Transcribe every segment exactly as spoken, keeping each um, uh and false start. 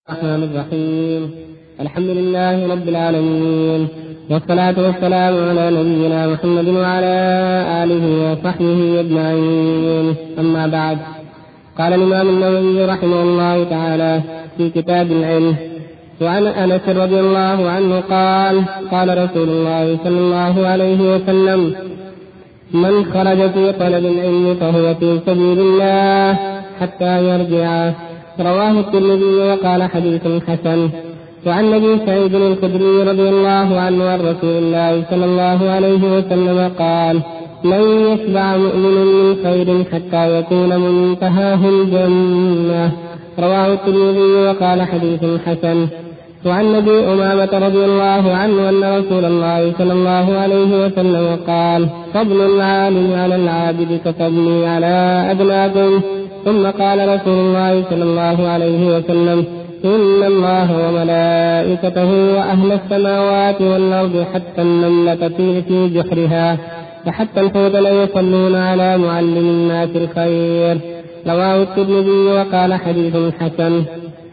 الرحمن الرحيم. الحمد لله رب العالمين، والصلاة والسلام على نبينا محمد وعلى آله وصحبه أجمعين. أما بعد، قال الإمام النووي رحمه الله تعالى في كتاب العلم: وعن أنس رضي الله عنه قال: قال رسول الله صلى الله عليه وسلم: من خرج في طلب العلم فهو في سبيل الله حتى يرجع. رواه الترمذي وقال حديث حسن. وعن ابي سعيد الخدري رضي الله عنه عن رسول الله صلى الله عليه وسلم قال: لن يشبع مؤمن من خير حتى يكون منتهاه الجنة. رواه الترمذي وقال حديث حسن. وعن ابي امامة رضي الله عنه ان رسول الله صلى الله عليه وسلم قال: فضل العالم على العابد كفضلي على ادناكم. ثم قال رسول الله صلى الله عليه وسلم: إن الله وملائكته وأهل السماوات والأرض حتى النملة في جحرها وحتى الحوت لا يصلون على معلم الناس الخير. رواه الترمذي وقال حديث حسن.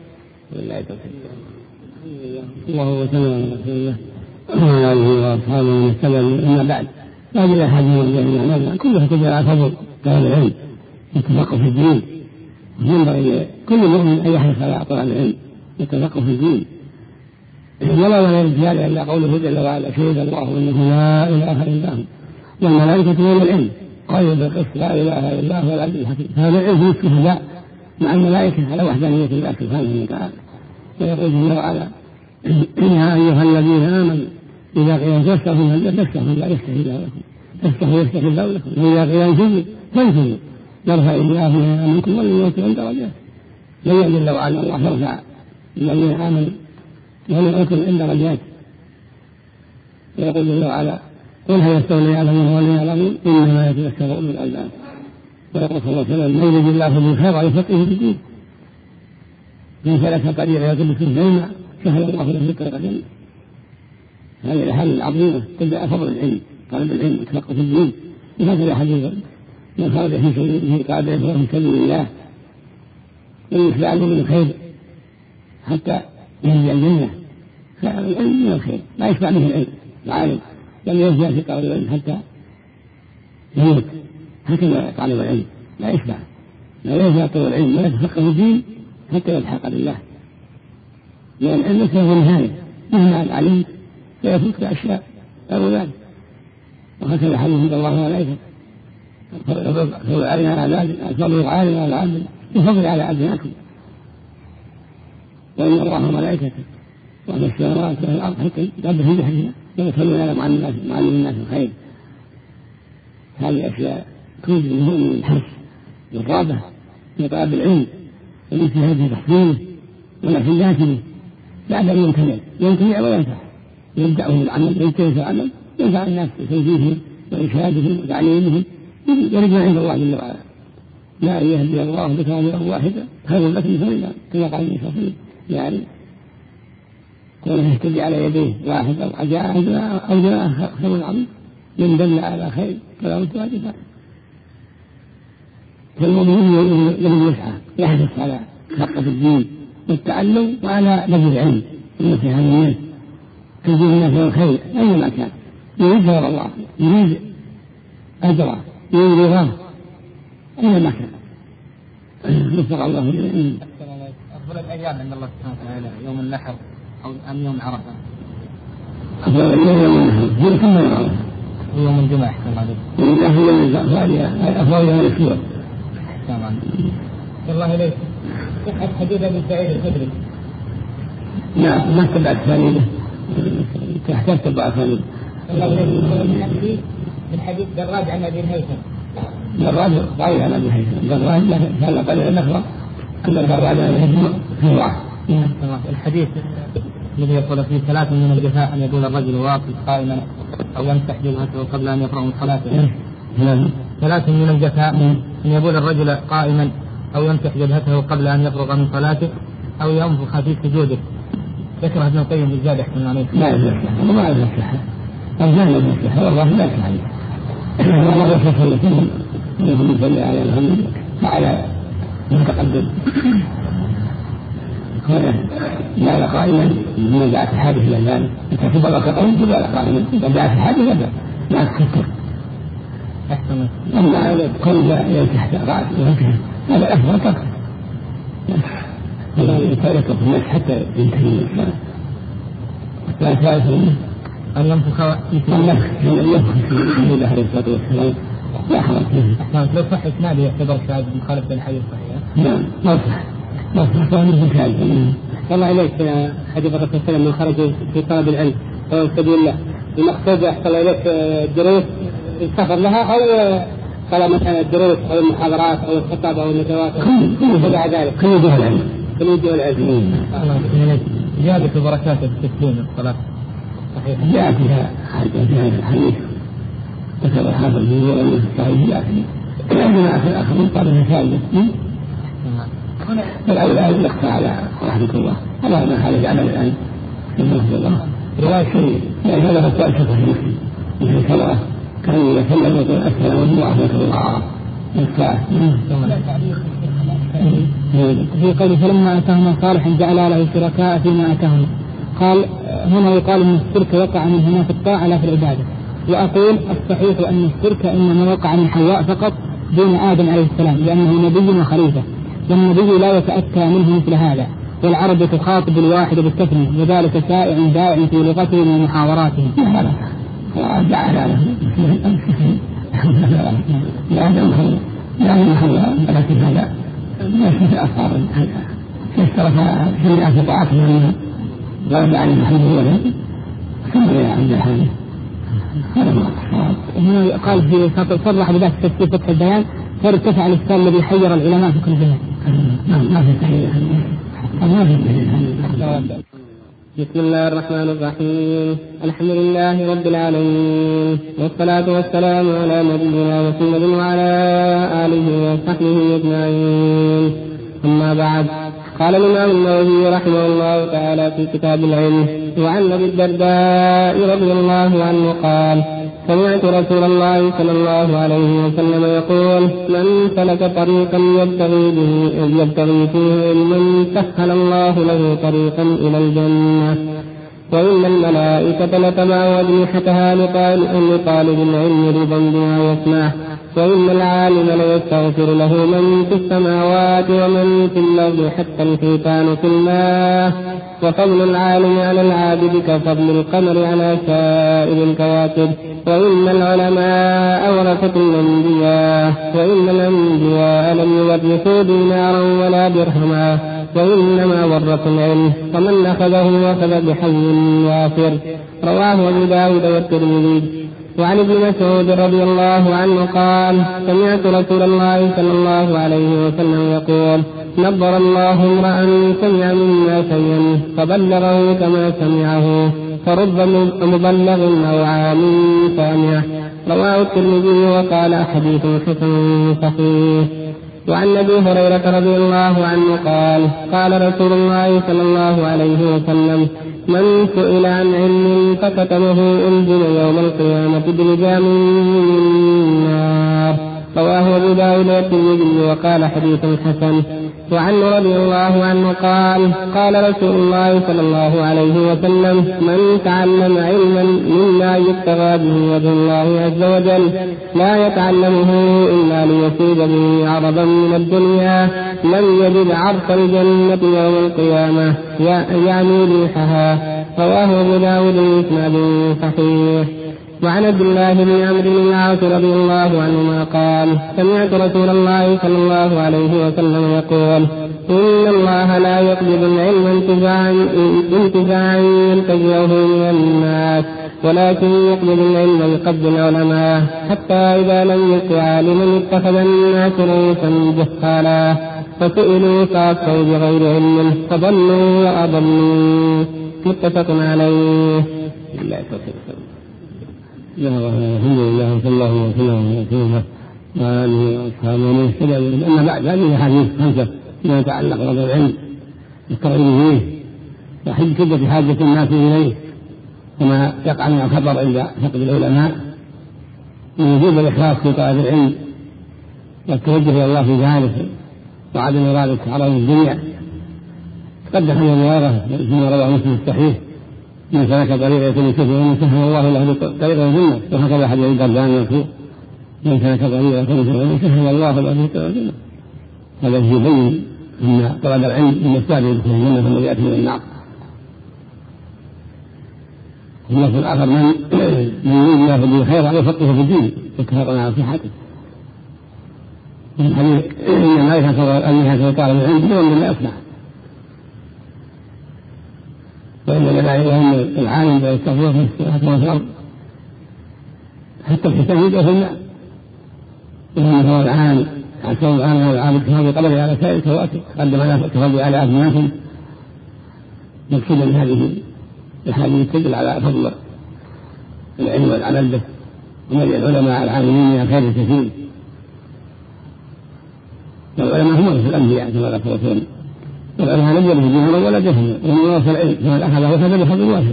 الله وسلم على وعلى آله وأصحابه من اتبع. أما بعد، هذه الأحاديث والجنة كلها تدل على فضل طلب العلم والتفقه في الدين. ينبغي كل مؤمن أن يحرص على طلب العلم والتفقه في الدين، ولا ولا يرجع إلا قوله جل وعلا: شهد الله أنه لا إله إلا هو والملائكة والعلم قالوا بالقسط لا إله إلا هو العزيز الحكيم. هذا العلم في الشهداء مع الملائكة على وحدانية الله سبحانه وتعالى. ويقول جل وعلا: يا أيها الذين آمنوا إذا قيل فاستغفروا فاستغفروا لا يستحي الله لكم فاستغفروا يستحي الله لكم وإذا قيل انفروا فانفروا يرفع الله منكم وليؤتي درجات. لن يجد لو على الله يرفع الذين آمنوا وليؤتوا درجات. ويقول جل وعلا: قل هل يستوي الذين والذين يعلمون إنما يتذكر أولو الألباب. ويقول صلى الله عليه وسلم: من يرد الله به خيرا يفقهه في الدين. من سلك طريقا يطلب فيه العلم سهل الله له رزقا الجنة. هذه الأحاديث العظيمة تدل فضل العلم، طلب العلم والتفقه في الدين. وهذا الحديث: من خرج في سبيله قال فهو في سبيل الله لن يشبع من الخير حتى يهدي الجنة. فالعلم من الخير لا يشبع به العلم. العالم لم يرجع في طلب العلم حتى يموت. هكذا طالب العلم لا يشبع، لا يرجع طلب العلم ولا يتفقه في الدين حتى يلحق بالله. لأن العلم هو النهاية، مهما علمت سيفوتك أشياء غير ذلك. وهكذا حديث عند الله وملائكته: فضل علينا على عبد فضل علينا على عبد بفضل على عبدناكم. وإن الله وملائكته وأهل السماوات وأهل الأرض حتى يقبل في جحرها ويصلون على معلم الناس الخير. هذه أشياء توجد المؤمن الحرص والرغبة في طلب العلم والاجتهاد في تحصيله ونفذاته بعد أن يمتنع يمتنع وينفع. يبدأه العمل ويجتهد في العمل ينفع الناس بتوجيههم وإرشادهم وتعليمهم يرجع عند الله جل وعلا. لا يهدي الله بك رجلا واحدا خير لك من حمر النعم، كما قال النبي صلى الله عليه وسلم. يعني كونه يهتدي على يديه واحد أو جاء أو جاء خير عظيم من دل على خير فلا بد واجبا. فالمؤمن الذي يسعى يحرص على تفقه الدين والتعلم وعلى بذل العلم والنصيحة للناس تجيب الناس الخير أينما كان، يريد غير الله، يريد أجره، يريد رضاه أينما كان. نسأل الله جل. أفضل الأيام عند الله سبحانه وتعالى يوم النحر أو أم يوم عرفة؟ أفضل الأيام يوم النحر هو كم يوم عرفة ويوم الجمعة. أحسن الله عليك. يوم الجمعة أفضل يوم الأسبوع. تمام. الله إليك. صحة حديث أبي سعيد الخدري. نعم، ما تبعت ثانية تحتاج تبع ثانية. الحديث دراج عن أبي الهيثم. دراج ضعيف عن أبي الهيثم. دراج لا كان قليل النخرة كما دراج عن أبي الهيثم في ضعف. الحديث الذي يقول فيه ثلاث من الجفاء: أن يقول الرجل واقف قائما أو يمسح جبهته قبل أن يفرغ من صلاته. ثلاث من الجفاء: أن يقول الرجل قائما أو يمسح جبهته قبل أن يفرغ من صلاته أو ينفخ في سجوده. ذكر ابن القيم الزاد يحكم عليه. لا يصح، وما يصح. أرجان يصح والله لا يصح. والله يصح لكم ولكم صلى على محمد وعلى من تقدم. جعل قائما من جاءت الحادث إلى ذلك إذا كبر كقوم جعل قائما إذا جاءت الحادث لا لا تكثر. أما كون جاء تحت رأس وهكذا هذا الأفضل تكثر يترك الناس حتى ينتهي الإسلام. لا ثالث أن ينفخ النفخ ينفخ في الله عليه الصلاة والسلام لا حرج فيه. لو صح إسناده يعتبر شاذ مخالف للحديث الصحيح. نعم ما صح ما صح فهو شاذ. الله إليك حديث الرسول صلى الله عليه وسلم من خرج في طلب العلم أو سبيل الله المقصود يحصل إليك الدروس السفر لها أو طلب مثلا الدروس أو المحاضرات أو الخطاب أو الندوات وبعد ذلك كل وجوه العلم كل وجوه العلم. الله إليك زيادة البركات في التسليم الصلاة صحيح جاء فيها حديث ذكر هذا الجزء أنه صحيح جاء فيه عندنا في الآخرين قال مثال فالأولى أن يخفى على رحمة الله هذا ما حدث على الآن رحمة الله رواية شيء يعني هذا فتوى الفقه المسلم مثل كما كان يتكلم ويقول السلام ورحمة الله في قوله فلما أتاهما صالحا جعل له شركاء فيما أتاهما قال هنا يقال أن الشرك وقع من هنا في الطاعة لا في العبادة. وأقول الصحيح أن الشرك إنما وقع من حواء فقط دون آدم عليه السلام لأنه نبي وخليفة والنبي لا يتأتى منه مثل هذا والعرب تخاطب الواحد بالتثنية وذلك شائع دائع في لغتهم ومحاوراتهم. جعل له لا آدم لا حواء ولكن هذا ليس في أصحاب اشترك جميع في طاعتهم غلب عن محمد ولد كما عند الحديث هذا ما هنا قال في صرح بذات تفسير فتح البيان فارتفع الإشكال الذي حير العلماء في كل زمان. ما في تحية ما في تحية. بسم الله الرحمن الرحيم الحمد لله رب العالمين والصلاة والسلام على نبينا محمد وعلى آله وصحبه أجمعين. أما بعد قال الإمام النووي رحمه الله تعالى في كتاب العلم وعن أبي الدرداء رضي الله عنه قال سمعت رسول الله صلى الله عليه وسلم يقول من سلك طريقا يبتغي به يبتغي فيه علما سهل الله له طريقا إلى الجنة وإن الملائكة لتضع أجنحتها لطالب العلم رضا بما يسمع وإن العالم ليستغفر له من في السماوات ومن في الأرض حتى الحيتان في الماء وفضل العالم على العابد كفضل القمر على سائر الكواكب وإن العلماء ورثة الأنبياء وإن الأنبياء لم يورثوا دينارا ولا درهما وإنما ورثوا العلم فمن أخذه أخذ بحظ وافر. رواه أبو داود والترمذي. وعن ابن مسعود رضي الله عنه قال سمعت رسول الله صلى الله عليه وسلم يقول نبر الله امرأ سمع منا شيئا فبلغه كما سمعه فرب مبلغ أو عام سامع. رواه الترمذي وقال حديث حسن صحيح. وعن أبي هريرة رضي الله عنه قال قال رسول الله صلى الله عليه وسلم من سئل عن علم فكتمه ألزم يوم القيامة بلجام من نار. رواه أبو داود والترمذي وقال حديث حسن. وعنه رضي الله عنه قال قال رسول الله صلى الله عليه وسلم من تعلم علما مما يبتغى به وجه الله عز وجل لا يتعلمه إلا ليصيب به عرضا من الدنيا لم يجد عرف الجنة يوم القيامة يعني ريحها. رواه أبو داود بإسناد صحيح. وعن عبد الله بن عمرو بن العاص رضي الله عنهما قال سمعت رسول الله صلى الله عليه وسلم يقول إن الله لا يقبض العلم انتزاعا ينتزعه من الناس ولكن يقبض العلم بقبض العلماء حتى إذا لم يبق عالما اتخذ الناس رؤوسا جهالا فسئلوا فأفتوا بغير علم فضلوا وأضلوا. متفق عليه. الحمد لله وصلى الله وسلم على رسول الله وعلى اله واصحابه ومن اهتدى. اما بعد هذه احاديث خمسه فيما يتعلق بطلب العلم والترغيب فيه وحج شده حاجه الناس اليه كما يقع من الخطر عند فقد العلماء من وجوب الاخلاص في طلب العلم والتوجه الى الله في ذلك وعدم اراده عرض الدنيا قدم في الزيارة فيما رواه مسلم الصحيح من سلك طريقا يلتمس فيه ومن سهل الله له طريقا الجنة، وهكذا حديث الدردان المذكور من سلك طريقا يلتمس فيه ومن سهل الله له طريقا الجنة. هذا يبين أن طلب العلم من السابق يدخل الجنة الذي يأتي من النار. واللفظ الآخر من من يريد الله به خيرا يفقهه في الدين واتفقنا على صحته. من حديث إن الملائكة طالب العلم بدون ما يصنع، وإن الملائكة العالم يستغفر في السماوات والأرض حتى الحساب يدعو في الماء، وإنه هو العالم عن كون العالم هو العالم كفاضي قبله على سائر الكواكب، قدم على كفاضي على أبنائهم. مقصود من هذه الحديث تدل على فضل العلم والعمل به، ومن العلماء العاملين من خير كثير. والعلماء هم ورثة الأنبياء كما ذكر الرسول، والعلماء لم يرثوا دينارا ولا درهما، ومن ورث العلم فمن أخذه أخذ بحظ وافر.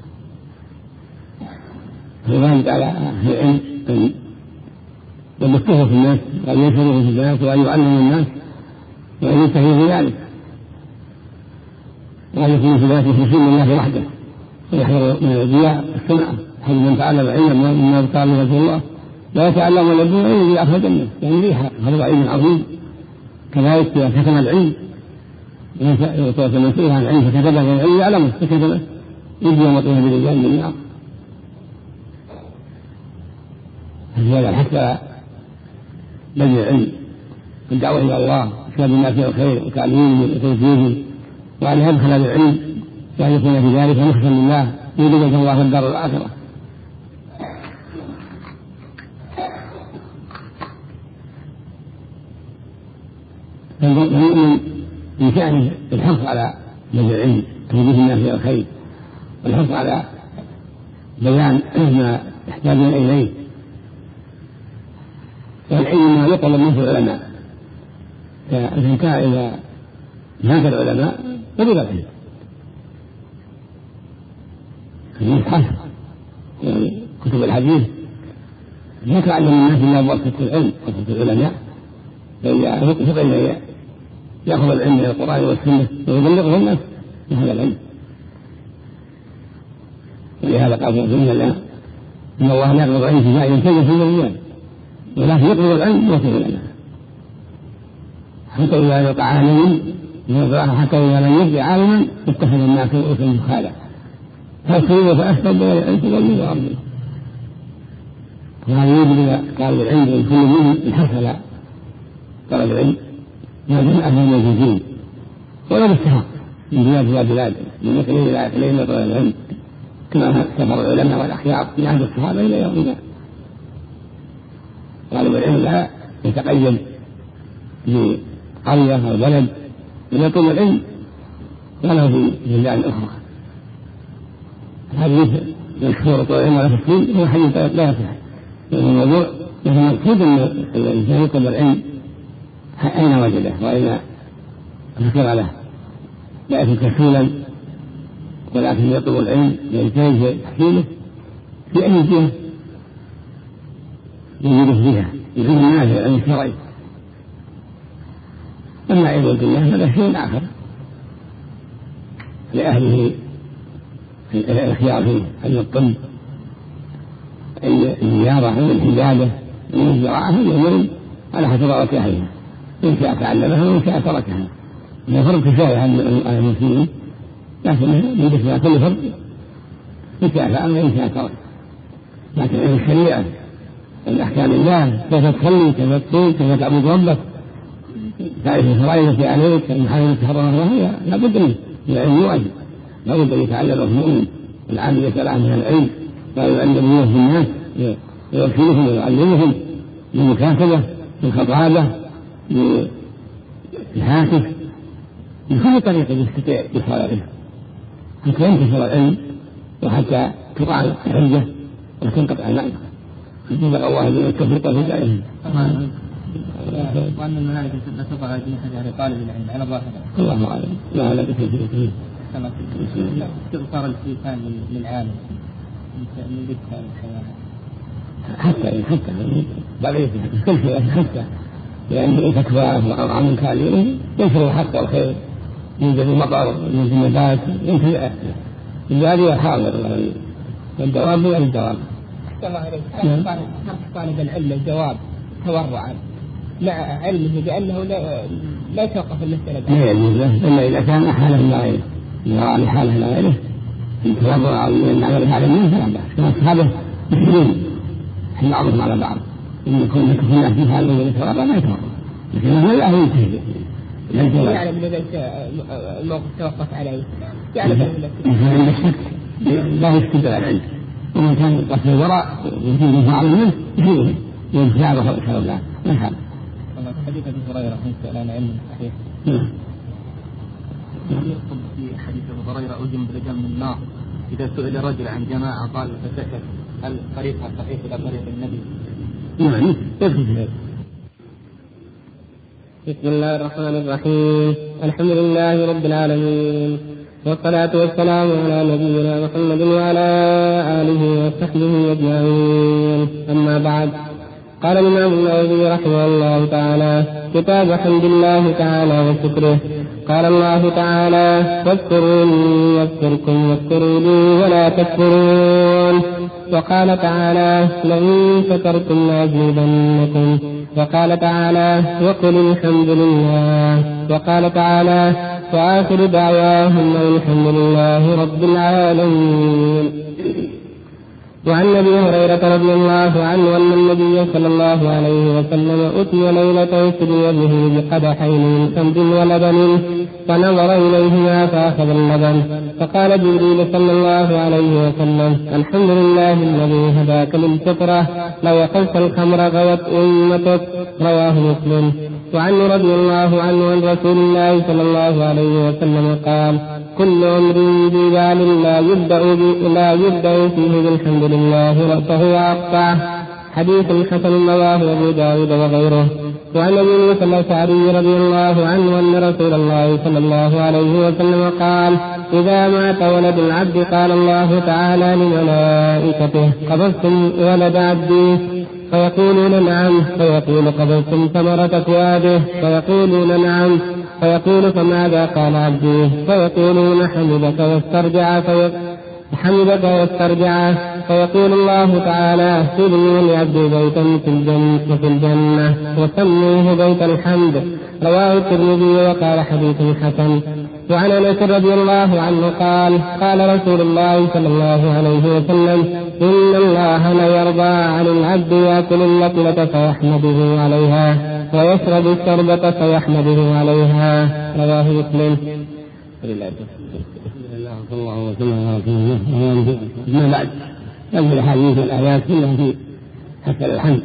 فواجب على أهل العلم أن يمكثوا في الناس وأن ينشروا في الناس وأن يعلموا الناس وأن ينتهوا في ذلك، وأن يكونوا في ذلك مخلصين لله وحده، ويحذروا من الرياء السمعة. حيث من تعلم علما مما قال رسول الله لا يتعلم ولا يدعو إلا إذا أخذ الجنة، يعني ريحة. هذا علم عظيم. كذلك إذا كتم العلم وتوسل عن العلم فكتبه العلم يعلمه فكتبه يجي يوم القيامة برجال من النار. هذا حتى بذل العلم والدعوة إلى الله وإرشاد الناس إلى الخير وتعليمهم وتوجيههم، وأن يدخل بالعلم وأن يكون في ذلك مخلصا لله يريد الله في الدار الآخرة. فالمؤمن من شأنه الحرص على بذل العلم توجيه الناس إلى الخير، والحرص على بيان ما يحتاجون إليه. والعلم ما يطلب منه العلماء، فإذا كان إذا مات العلماء طلب العلم يبحث يعني كتب الحديث لا تعلم الناس إلا بواسطة العلم وكتب العلماء، فإذا يأخذ العلم من القرآن والسنة ويبلغه الناس بهذا العلم. ولهذا قال رسول الله إن الله لا يقبض العلم في ينتهي في الرجال، ولكن يقبض العلم بواسطة العلماء حتى إذا يقع عالم حتى إذا لم يبقى عالما اتخذ الناس رؤوسا جهالا فاصبروا فأسبب بغير علم تضلوا وأرضوا. وهذا يجب طالب العلم من كل منهم الحرص على طلب العلم ما دام أهل موجودين ولا بالسفر من بلاد إلى بلاد، من إقليم إلى إقليم طلب العلم، كما سفر العلماء والأخيار من عهد الصحابة إلى يومنا. طالب العلم لا يتقيد بقرية أو بلد، من يطلب العلم وله في بلاد أخرى. هذا يكثر طول العلم على تسليم هو حديث لا يصح. الموضوع لكن المقصود أن الإنسان يطلب العلم أين وجده وأين ذكر له، لا يكون كسولا ولكن يطلب العلم يجتهد في تحصيله في أي جهة يجده فيها العلم النافع العلم الشرعي. أما علم الدنيا هذا شيء آخر لأهله الخيار فيه، علم الطب، الزيارة، علم الحجابة، علم الزراعة، هذه أمور على حسب رغبة أهلها، إن شاء تعلمها وإن شاء تركها. هذا فرق كفاية عن المسلمين، لكن بالنسبة لكل فرق إن شاء فعل وإن شاء ترك. لكن علم الشريعة، الأحكام الله، كيف تصلي، كيف تصوم، كيف تعبد ربك، تعرف الفرائض التي عليك، المحارم التي حرمها الله، لا بد منه، العلم واجب، لا بد أن يتعلم المؤمن. العالم يسأل عنه العلم ويعلمه في الناس ويرشدهم ويعلمهم بالمكاتبة، بالخطابة، بالهاتف، بكل طريقة يستطيع بصلاته حتى ينتشر العلم وحتى تقع الحجة وتنقطع المعرفة. يجب الله بأن التوفيق في ذلك. وأن الملائكة لا تضع أجنحتها لطالب العلم على ظاهره. الله أعلم. لا لا بكثير. استغفار الإنسان للعالم من ذكر الحيوان. حتى حتى بقيت كل شيء حتى لأن تكفى عن كاليه ينشر الحق والخير يوجد المطر يوجد النبات يمكن الجارية حاضر والدواب غير الدواب. كان طالب العلم الجواب تورعا مع علمه بأنه لا لا يتوقف المسألة. لا يجوز له إلا إذا كان حاله إلى غيره، إذا رأى حاله إلى غيره التواضع أو من عمل العالمين فلا بأس. كما أصحابه مسلمين بعضهم على بعض، إن يكون كنا في حال يتواضع ما يتواضع، لكن هو لا ينتهي. يعلم إذا الموقف توقف عليه يعلم عند الشك لا يستدل العلم، ومن كان قصد الوراء ويجوز فعل منه يجوز ينفع بخلق الله ما حال. والله في حديث أبي هريرة نسأل عن علم صحيح. يقول في حديث أبي هريرة ألزم برجال من النار إذا سئل رجل عن جماعة قال فسكت هل طريقها صحيح إلى طريق النبي؟ نعم يكفي. بسم الله الرحمن الرحيم. الحمد لله رب العالمين، والصلاة والسلام على نبينا محمد وعلى آله وصحبه أجمعين. أما بعد، قال الإمام النووي رحمه الله تعالى: كتاب حمد الله تعالى وشكره. قال الله تعالى: واذكروني يذكركم واشكروا لي ولا تكفرون. وقال تعالى: لئن شكرتم لأزيدنكم. وقال تعالى: وقل الحمد لله. وقال تعالى: وآخر دعواهم الحمد لله رب العالمين. وعن أبي هريرة رضي الله عنه أن النبي صلى الله عليه وسلم أتي ليلة سري به بقدحين من خمر ولبن، فنظر إليهما فأخذ اللبن، فقال جبريل صلى الله عليه وسلم: الحمد لله الذي هداك للفطرة، لو أخذت الخمر غوت أمتك. رواه مسلم. وعنه رضي الله عنه عن رسول الله صلى الله عليه وسلم قال: كل أمر ببال لا يبدأ لا يبدأ فيه بالحمد لله فهو أقطعه. حديث حسن رواه أبو داود وغيره. وعن أبي موسى الأشعري رضي الله عنه أن رسول الله صلى الله عليه وسلم قال: إذا مات ولد العبد قال الله تعالى لملائكته: قبضتم ولد عبدي؟ فيقولون نعم. فيقول: قبضتم ثمرة فؤاده؟ فيقولون نعم. فيقول: فماذا قال عبدي؟ فيقولون: حمدك واسترجع. حمدك واسترجع. فيقول الله تعالى: سلوا لعبدي بيتا في الجنة, في الجنة وسموه بيت الحمد. رواه الترمذي وقال حديث حسن. وعن أنس رضي الله عنه قال: قال رسول الله صلى الله عليه وسلم: إن الله لا يرضى عن العبد يأكل اللقمة فيحمده عليها ويشرب الشربة فيحمده عليها. رواه مسلم. الله وسلم على رسول الله. أما بعد، هذه الأحاديث والآيات كلها في حتى الحمد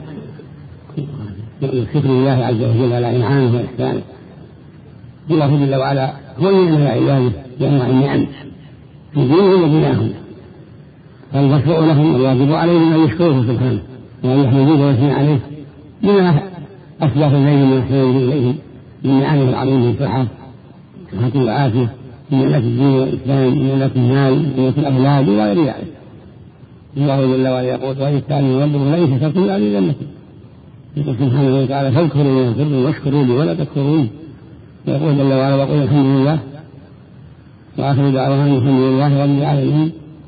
شكر الله عز وجل على إنعامه وإحسانه. الله جل وعلا هو ينعم على عباده بأنواع النعم في دينهم ودنياهم، فالمشروع لهم والواجب عليهم أن يشكروه سبحانه وأن يحمدوه ويثنوا عليه بما أسبق إليهم ويحسنوا إليهم من نعمه العظيمة الصحة صحة وعافية، من نعمة الدين والإسلام، من نعمة المال، من نعمة الأولاد وغير ذلك. الله جل وعلا يقول: وإن كانوا ينظروا لئن شكرتم لأزيدنكم. يقول سبحانه وتعالى: فاذكروا يذكركم واشكروا لي ولا تكفرون. ويقول جل وعلا: وقل الحمد لله. وآخر دعواهم الحمد لله رب العالمين.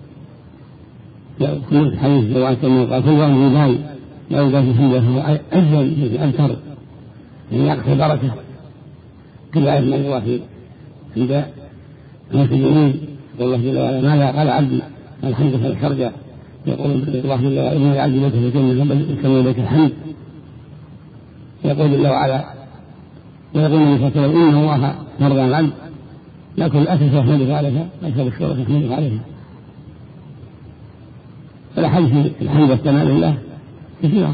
كل حديث رواه الترمذي قال: كل واحد يدعي لا يدعي الحمد لله عزا أكثر يعني يقصد بركة. كل آية من الواحد عند المسلمين يقول الله جل وعلا: ماذا قال عبدي؟ الحمد لله خرجا. يقول الله جل وعلا: إن العبد لك في الجنة يسمى لك الحمد. يقول جل وعلا: ويقول النبي صلى الله عليه وسلم: إن الله مرضى عن العبد يأكل الأكل فيحمدك عليها ويشرب الشرب فيحمدك عليها. فالأحاديث الحمد والثناء لله كثيرة،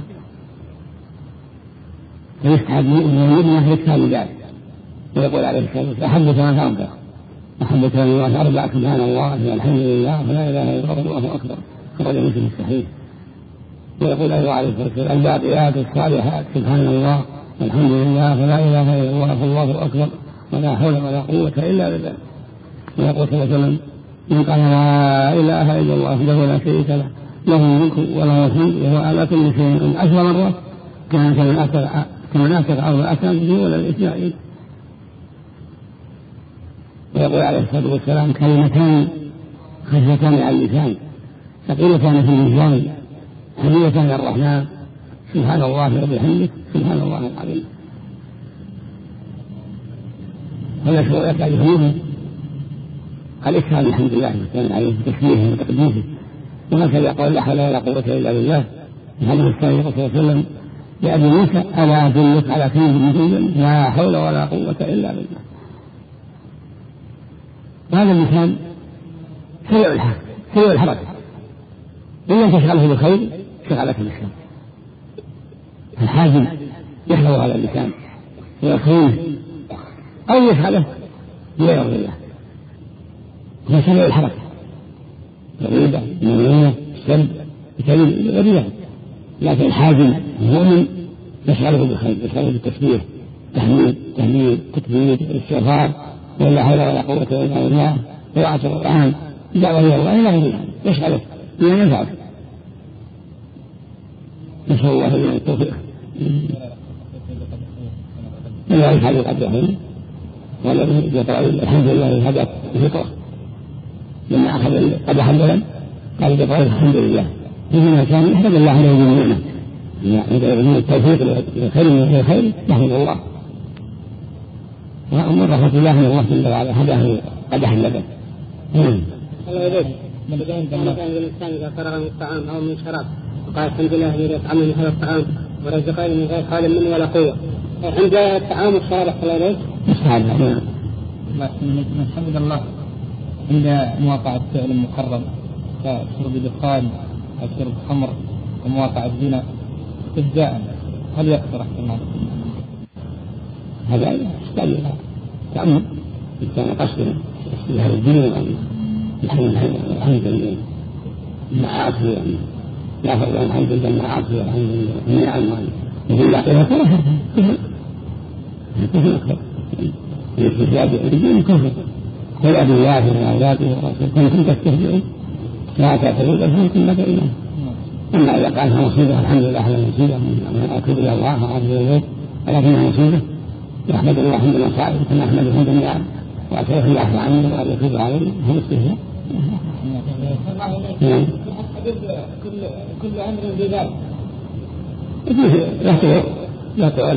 فيستحب من يكثر من ذلك. ويقول عليه الصلاة والسلام: أحب ثلاث أربع أحب ثلاث أربع سبحان الله الحمد لله ولا إله إلا الله أكبر. خرج مسلم الصحيح. ويقول أيضا عليه الصلاة والسلام: الباقيات الصالحات سبحان الله الحمد لله ولا إله إلا الله والله أكبر ولا حول ولا قوة إلا بالله. ويقول صلى الله عليه وسلم: من قال لا إله إلا الله وحده لا شريك له له الملك وله الحمد وهو على كل شيء عشر مرات كان كمن أكل كمن أكل أرض أكل به ولا الإسرائيل. ويقول عليه الصلاة والسلام كلمتان خفيفتان على اللسان ثقيلتان في الميزان حميتان الرحمن سبحان الله وبحمده سبحان الله العظيم. هذا شو يقع يفهمه الإكثار الحمد لله والسلام عليه بتسبيحه وتقديسه. وهكذا يقول لا حول ولا قوة إلا بالله. هذا الثاني صلى الله عليه وسلم لأبي موسى ألا أدلك على كنز من لا حول ولا قوة إلا بالله. وهذا المثال سريع الحركة سريع الحركة إن لم تشغله بالخير شغلك بالشر. الحاجب يحفظ على اللسان ويخونه أو يشغله بغير الله. هو سريع الحركة الغيبة المنونة السلب بسبيل غير، لكن الحاجب المؤمن يشغله بالخير يشغله بالتسبيح تحميد تهليل تكبير استغفار ولا حول ولا قوة إلا بالله قراءة القرآن دعوة إلى الله إلى غير ذلك يشغله بما ينفعه. نسأل الله لنا التوفيق. لا يفعل قدرهم ولا يقول الحمد لله هداك الفطرة لما أخذ قدح البلد قال يقول الحمد لله فيما كان يحمد الله عليه بنعمه يعني التوفيق للخير من الخير يحمد الله. ومن رحمة الله من الله جل وعلا هداه قدح اللبن. الله يريد من كان الإنسان إذا فرغ من الطعام أو من شراب وقال الحمد لله الذي أطعمني من هذا الطعام ورزقني من غير حال مني ولا قوة. عند الطعام والشراب أحسن إليه يسعد من حمد الله عند مواقعة فعل محرم كشرب دخان أو شرب خمر ومواقعة زنا استهزاء هل يكثر احتمال؟ هذا يحتاج تأمل كان قصده هذا الدين الحمد لله المعاصي يعني لا فرق بين الحمد لله المعاصي والحمد لله النعم يقول يعطيها كلها كفر كفر الاستجابة بالدين كفر والأبوات والأولاد والرسول كنتم تستهزئون لا تعتذروا بل كنتم مدعين. أما إذا قالها مصيبة الحمد لله على المصيبة من أتوب إلى الله وأعوذ بالله ولكنها مصيبة يحمد الله حمد المصائب كما أحمد الحمد لله وأتوب الله يعفو عنه وأن يتوب عليه هم استهزاء. كل أمر بذلك لا تقول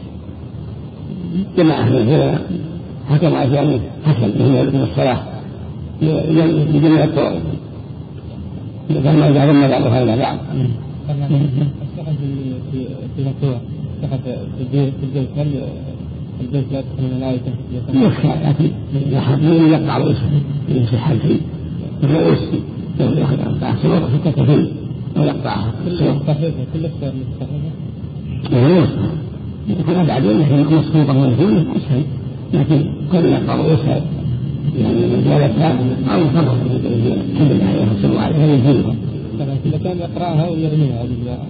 جماعة من حكم عشان حسن من الصلاة بجميع الطرق فما إذا رمى بعضها إلى بعض. السحب في في مكتوبة السحب في البيت هل البيت لا تدخل الملائكة؟ يخشى لكن يحبون يقطع رؤوسه يمسح الفيل الرؤوس يأخذ أربعة سنور ستة فيل ويقطعها كل صحيفة كل أسفار مستحيلة يوصل يكون بعدين نحن مصروفة ويكون أسهل لكن كل يقطع رؤوسها يعني مجالتها أو فرق الحمد لله يحصل عليها يجيبها. إذا كان يقرأها ويرميها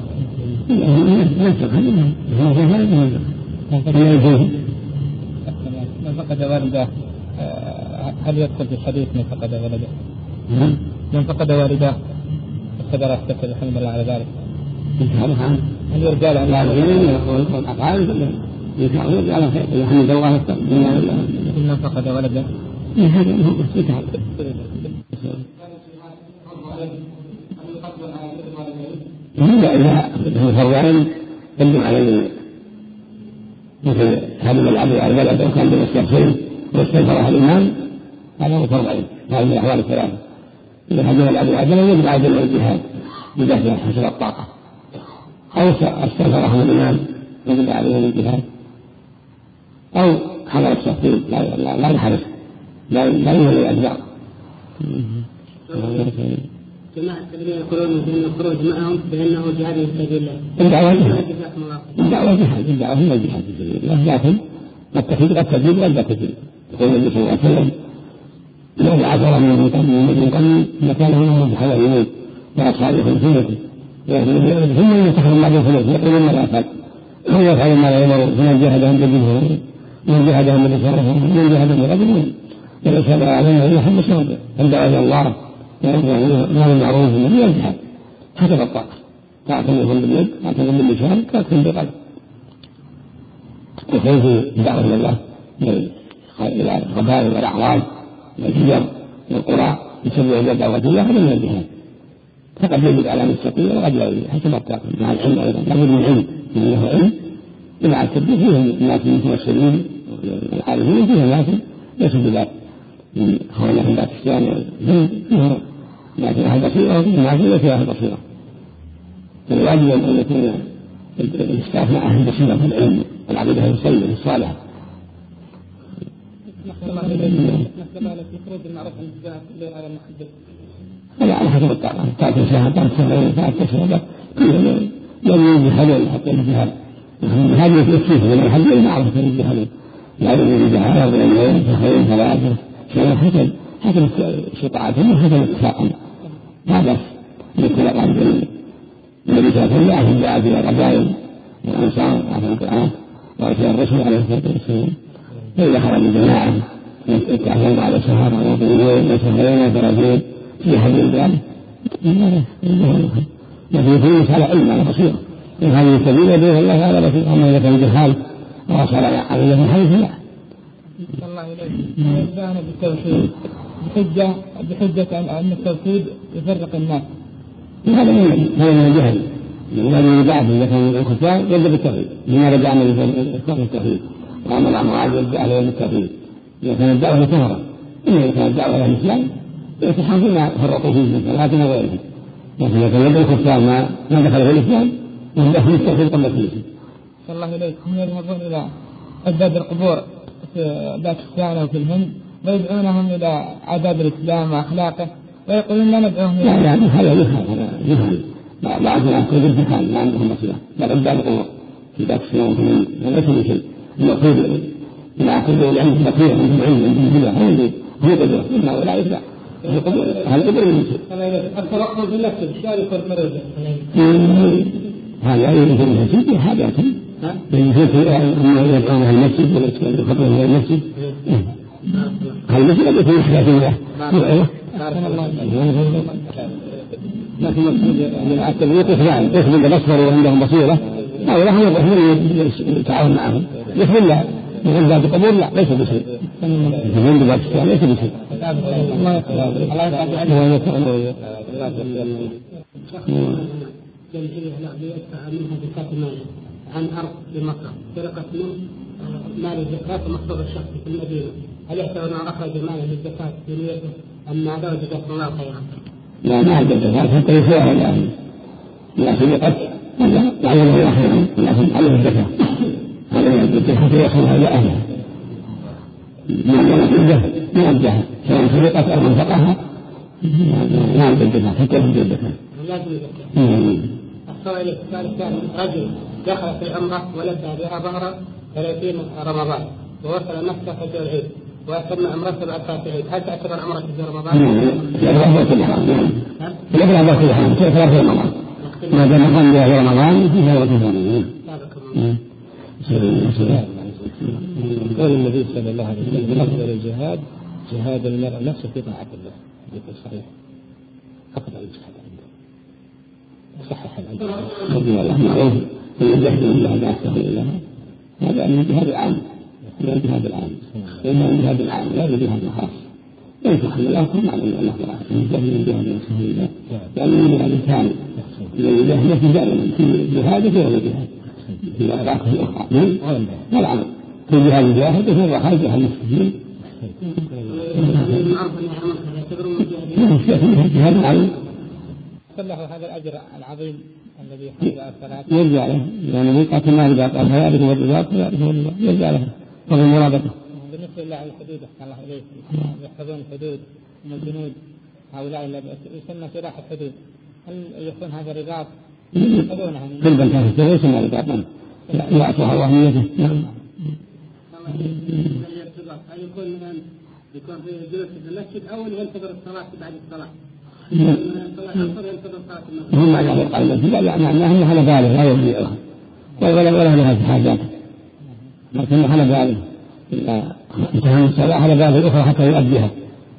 ينفق هذا هو هذا ينفق من فقد والده هل يدخل في الحديث من فقد ولده؟ من فقد والده فقدر يحتفل الحمد لله على ذلك. هل يرجع له لا يقول أفعال ولا يرجع له الحمد لله من فقد ولده هذا هو يتعب. إذا إذا هو فرعين يدل على مثل هذا العبد على البلد أو كان بالمستغفرين واستغفرها الإمام هذا هو فرعين هذا من الأحوال الثلاثة. إذا هذا العبد على البلد يجب على الجهاد بدفع حسب الطاقة أو استغفرها الإمام يجب عليه الجهاد أو حضر التخطيط لا لا لا يحرص لا لا يولي الأجزاء. جماعة الذين يقولون بأن الخروج معهم بأنه جهاد في سبيل الله. الدعوة جهاد. الدعوة جهاد. الدعوة هي جهاد في سبيل الله لكن التخطيط قد تجيب ولا تجيب. يقول النبي صلى الله عليه وسلم لو عثر من من قبل مكانه من الحواريين وأصحابه خمسينته ثم يتخذ بعض الفلوس يقولون ما لا يفعل هو يفعل ما لا يمر فمن جهدهم بالجهود من جهدهم بالإشارة من جهدهم بالأجل والإشارة علينا أن يحب الشهد الدعوة إلى الله وهذا المعروف الذي يجحد حسب الطاقة تعتمدهم باليد تعتمدهم باللسان تعتمدهم بالقلب وكيف الدعوة إلى الله من القبائل والأعراض والحجر والقرى يسمى إلى دعوة الله هذا من الجهاد، فقد يجب على مستقيم وقد لا يجب حسب الطاقة مع العلم أيضا لابد من علم من له علم مع التدبير. فيهم الناس المتوسلين والعارفين فيهم ناس ليسوا بذلك من خوانهم ذات الصيام فيهم ناس أهل بصيرة وفيهم ناس ليس أهل بصيرة، فالواجب أن يكون الإسكاف مع أهل بصيرة في العلم والعقيدة السليمة الصالحة. هذا على حسب الطاقة، ثلاث ساعات ثلاث ساعات ثلاث ساعات كلهم يوم يجهلون حتى الجهاد هذه يكفيه من الحج ما عرف الجهاد لا يوم الجهاد ولا يوم شهرين ثلاثة شهر حسب حسب استطاعتهم وحسب اتفاقهم. هذا يكون قال النبي صلى الله عليه وسلم جاء في القبائل والأنصار وعلى القرآن وأرسل الرسول عليه الصلاة والسلام فإذا خرج الجماعة يتعلمون على شهر ويوم وشهرين وثلاثين في حج البلاد لكن في مسألة علم على بصيرة إن هذه السبيل بإذن الله على بصيرة. أما إذا كان جهال وصل عليه من حيث لا. الله إليك ويبدأنا بالتوحيد بحجة بحجة أن التوحيد يفرق الناس. هذا من هذا من الجهل الذي بعد إذا كان الكفار يبدأ بالتوحيد لما رجع من التوحيد وأمر عن معاذ يبدأ عليه بالتوحيد. إذا كانت الدعوة كفرة إذا كانت الدعوة إلى الإسلام يتحقق ما فرقوا فيه من ثلاثة وغيرهم، لكن إذا كان يبدأ الكفار ما ما دخل في الإسلام وهم دخلوا التوحيد قبل الإسلام. صلى الله عليه هم يذهبون إلى عباد القبور في باكستان وفي الهند ويدعونهم إلى عذاب الإسلام وأخلاقه ويقولون لا ندعوهم. لا لا هذا يفهم هذا يفهم بعض الناس كبير فهم ما عندهم بصيرة بل عباد القبور في باكستان وفي الهند هذا كل شيء المقصود مع كل العلم بصيرة عندهم علم عندهم بلا هم هو قدر إنه لا يفلح هذا قدر من شيء. الترقب بالنفس الشارك والمرض هذا يمكن أن يكون في حاجاتهم يمكن أن يدعونها المسجد ولا يخبرون إلى المسجد. هذا المسجد قد يكون إحداث له لكن التبليغ إخوان يخبر بصر وعندهم بصيرة هؤلاء هم يخبرون التعاون معهم يخبر لا يخبر ذات القبور لا ليس بشيء يخبرون ذات السلام ليس بشيء. جمعية لأبيتها منها زكاة المال عن أرض بمصر سرقت من مال الزكاة ومصدر الشخص في المدينة، هل يعتبر أنه أخرج ماله للزكاة في نيته أم ماذا وجزاكم الله خيرا؟ لا ما عند الزكاة حتى يسوى الآن لا سرقت ولا يعلم الله خيرا لكن عليه الزكاة هذا الزكاة حتى يأخذها إلى أهلها ما الجهل ما الجهل سواء سرقت أو انفقها ما عند الزكاة حتى يأخذ الزكاة لازم الزكاة. السؤال الثاني رجل دخل في عمرة ولبى بها ظهر ثلاثين رمضان ووصل مكة فجر العيد وأتم عمرته بعد فات العيد، هل تعتبر عمرته في رمضان؟ لا في الحرام لا في الحرام في رمضان ما دام قام بها في رمضان في هذا الرمضان. قال النبي صلى الله عليه وسلم أفضل الجهاد جهاد المرء نفسه في طاعة الله. ذكر صحيح أفضل الجهاد صحح العلم رضي الله معروف من الجهد لله لا يستغل الله هذا من الجهاد العام من الجهاد العام لأن الجهاد العام لا الجهاد الخاص لا يستغل الله كم على الله من الجهد من الجهاد يستغل الله لأن من الجهاد الثاني الذي له نفي دائما في جهاده في غير جهاد في أطراق الأخرى لا العمل في جهاد الجاهد وفي الرخاء جهاد المسلمين جهاد العام له هذا الأجر العظيم الذي يحصل الصلاة يرجع له يعني وقت ما إذا قال هيابك والرزاق يرجع له وفي المرابطة. بالنسبة لله الحدود الله إليه يحفظون الحدود من الجنود هؤلاء الذين يسمى سلاح الحدود هل يكون هذا رباط يحفظونها في البنكات كذا يسمى رباطا يعطوها وهميته. نعم. هل يكون مثلا يكون في جلوس في المسجد أو ينتظر الصلاة بعد الصلاة؟ هم ما يعرف قلبه لا يعني أنه على باله لا يبديعها ولا ولا لها حاجات لكن على باله إذا انتهى من الصلاة على باله الأخرى حتى يؤديها.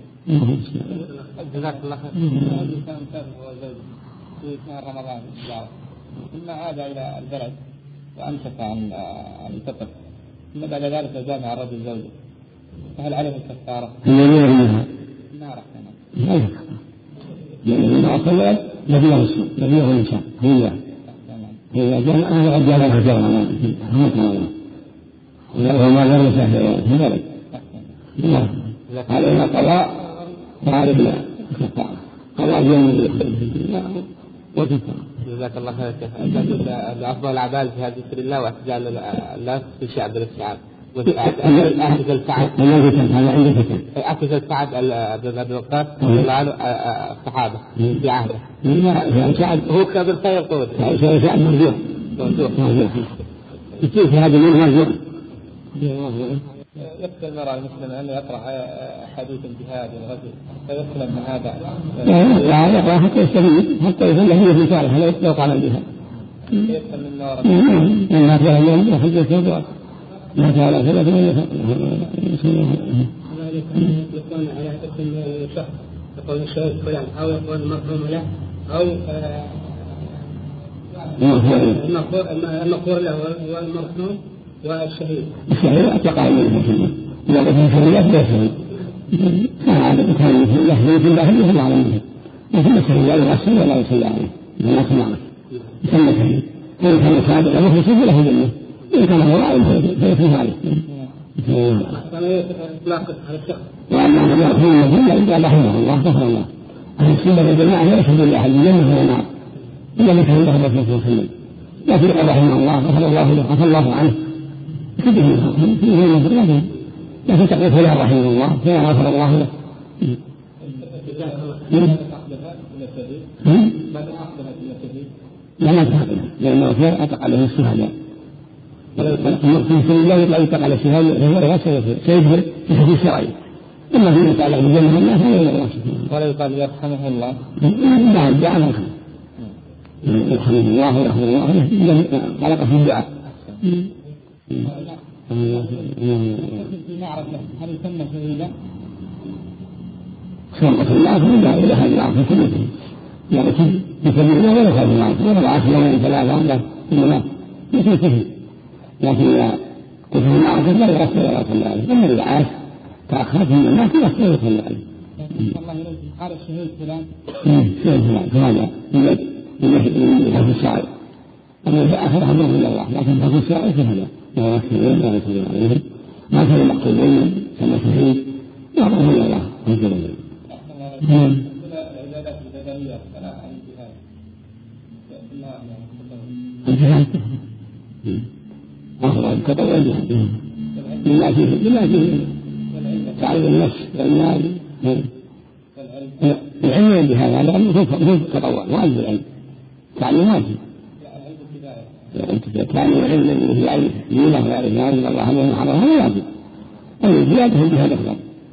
جزاك الله خير. الإنسان مسافر هو زوجه في شهر رمضان ثم عاد إلى البلد وأمسك عن الفطر ثم بعد ذلك جامع الرجل زوجه فهل عليه الكفارة؟ الذين منها النار لا يكفر، لأن النار صلى نبيه السوء نبيه الإنسان هي هي جاء أنا قد جاء لها جرى هم كانوا وما لم يسهل في ذلك علينا قضاء وعلينا كفارة قضاء يوم وكفارة. جزاك الله خير. أفضل الأعمال في هذه سبيل الله واحتجال الناس في شعب الاستيعاب أعكس السعد هذا عندك فتن أعكس السعد بن وقاص رضي الله عنه الصحابة في عهده هو كبر خير قول سعد مرجوح مرجوح يصير في هذا المنهج مرجوح. يكفي المرأة المسلمة أن يقرأ حديث الجهاد والغزو فيسلم من هذا لا يقرأ حتى يستفيد حتى يفهم له في صالح لا يطلق على الجهاد يسلم من نار ما كان يوم حجة الكبرى ما كان على ثلاثة من يكون على اسم شخص يقول الشيخ فلان أو يقول مرحوم له أو المغفور له والمرحوم والشهيد. الشهيد تقع منه إذا كان شهيد لا شهيد كان عادة كان يحزن في الله يحزن على منه لكن الشهيد لا يغسل ولا يصلى عليه لا سمعه يسمى شهيد وإن كان صادقا مخلصا فله جنة إن كان هو رائع فيكون عليه. وأما من يرحمه المسلم قال رحمه الله غفر الله أهل السنة والجماعة لا يشهد لأحد الجنة ولا النار إلا من كان له الرسول صلى الله عليه وسلم لكن قال رحمه الله غفر الله له غفر الله عنه كده فيه المنظر لكن لكن تقول فلان رحمه الله فلان غفر الله له. لا ما تحقنا لأنه فيه أتق عليه الشهداء في سبيل الله يطلع يتق على الشهداء سيجبر في حديث شرعي إما في يتعلق بالجنة والناس هذا إلى الله ولا يقال يرحمه الله لا الدعاء ما كان يرحمه الله ويرحمه الله خلق في الدعاء. نعرف هل يسمى شهيدا؟ سمى الله فلا إلى هذه العرض سمته لكن بسبيل الله ولا خير العرض ولا العرض يومين ثلاثة ولا إنما مثل كثير لكن إذا كتب العرض لا يغسل ولا صلى عليه أما إذا عاش تأخرت من الناس يغسل ولا صلى عليه. الله إليك قال الشهيد فلان شهيد فلان فهذا من حفظ الشعر أما إذا آخر أمره إلى الله لكن حفظ الشعر فهذا لا يغسل ولا يصلي عليه ما كان المقصودين كما شهيد يعرفه إلى الله هكذا. الجهاد أخرى التطوع الجهاد بما فيه بما فيه تعلم النفس والمال العلم بهذا هذا هو تطوع واجب العلم تعلم واجب تعلم العلم الذي يعرف دينه ويعرف ما أنزل الله عليه وحرمه هذا واجب أي زيادة الجهاد أفضل.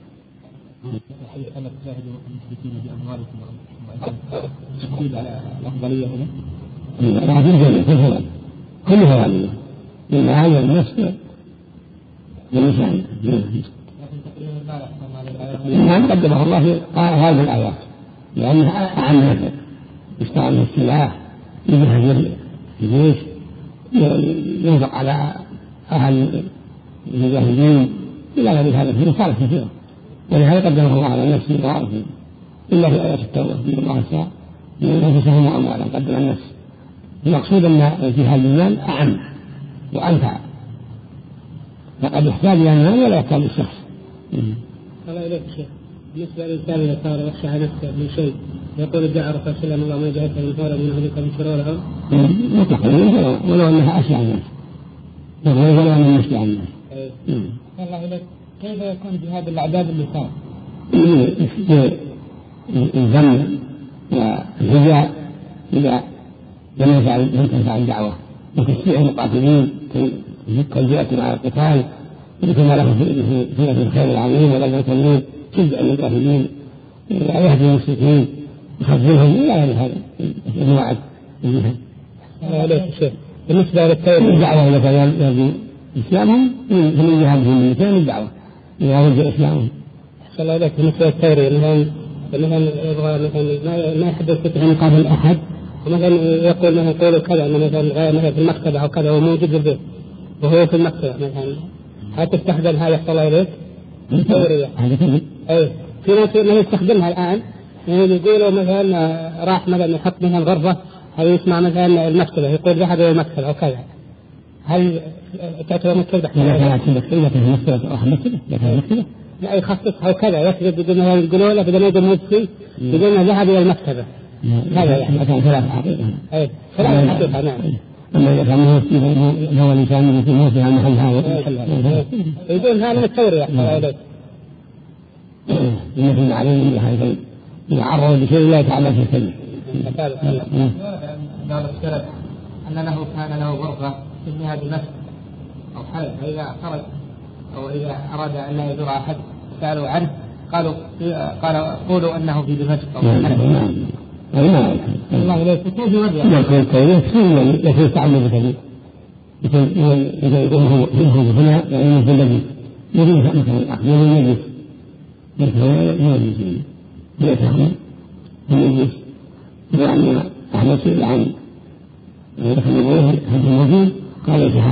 أن تجاهدوا المشركين بأموالكم تشكيل على الأفضلية هنا؟ لا في الجنة في الفضل كلها هذه للمعاني والنفس واللسان. نعم قدمه الله في هذه الآيات لأنها أعم نفع يستعمل السلاح يجهز الجيش ينفق على أهل المجاهدين إلى غير هذا في مصالح كثيرة ولهذا قدمه الله على نفسه وعرفه إلا في آيات التوبة من الله تعالى من أنفسهم وأموالهم قدم النفس. المقصود أن الجهاد بالمال أعم وأنفع فقد يحتاج إلى المال ولا يحتاج الشخص. الله إليك شيخ بالنسبة للإنسان إذا صار يخشى على نفسه من شيء يقول ادعى رسول الله الله ما جاءت من فورا من أهلك من شرورها مطلقا ولو أنها أشياء الناس ولو أنها مشكلة الناس. الله إليك كيف يكون جهاد الأعداد اللسان؟ الذم والهجاء إذا لم يفعل لم تنفع الدعوة وتشجيع المقاتلين كالجئة مع القتال كما له في الخير العظيم ولا يتمين شجع المقاتلين يهدي المشركين يخذلهم إلى هذا الوعد. الله عليك شيخ بالنسبة للتوبة الدعوة إلى كان إسلامهم من جهادهم من كان الدعوة إلى رجع إسلامهم. الله عليك بالنسبة للتوري مثلا مثلا يبغى مثلا ما يحب يفتح مقابل أحد ومثلا يقول مثلا قولوا كذا أنه مثلا مثلا في المكتبة أو كذا وموجود في البيت وهو في المكتبة مثلا هل تستخدم هذا؟ يحصل إليك؟ التورية. هذا كذب. أي في ناس ما يستخدمها الآن، يعني يقولوا مثلا راح مثلا يحط مثلا غرفة أو يسمع مثلا المكتبة يقول ذهب إلى المكتبة أو كذا، هل تعتبر مكتبة؟ لا كانت مكتبة في مكتبة أو مكتبة لا كانت مكتبة. لا يخصصها وكذا يكذب بدون ما يقولوا له بدون ما يقول مفتي بدون ما ذهب إلى المكتبة. هذا يعني كان ثلاث حقيقة. أي ثلاث حقيقة نعم. أما إذا كان مفتي هو الإنسان يمكن مفتي عن محل هذا. يقول هذا التورية إليك. إنه عليه بحيث يعرض بشيء لا يتعلم في السنة. قال السلف أن له كان له غرفة تسميها بمسجد أو حلب، فإذا خرج أو إذا أراد أن لا يزور أحد سألوا عنه قالوا قالوا قولوا أنه في دمشق أو في حلب. نعم. الله لا يكون في وجهه. لا يكون كذا، لا يكون تعمد كذا. يكون إذا يكون هو هو هنا يعني في الذي يريد مثلا العقل يريد يجلس، لكن هو يجلس يتهم يجلس يعني أحمد عن يخلي هذا الموجود قال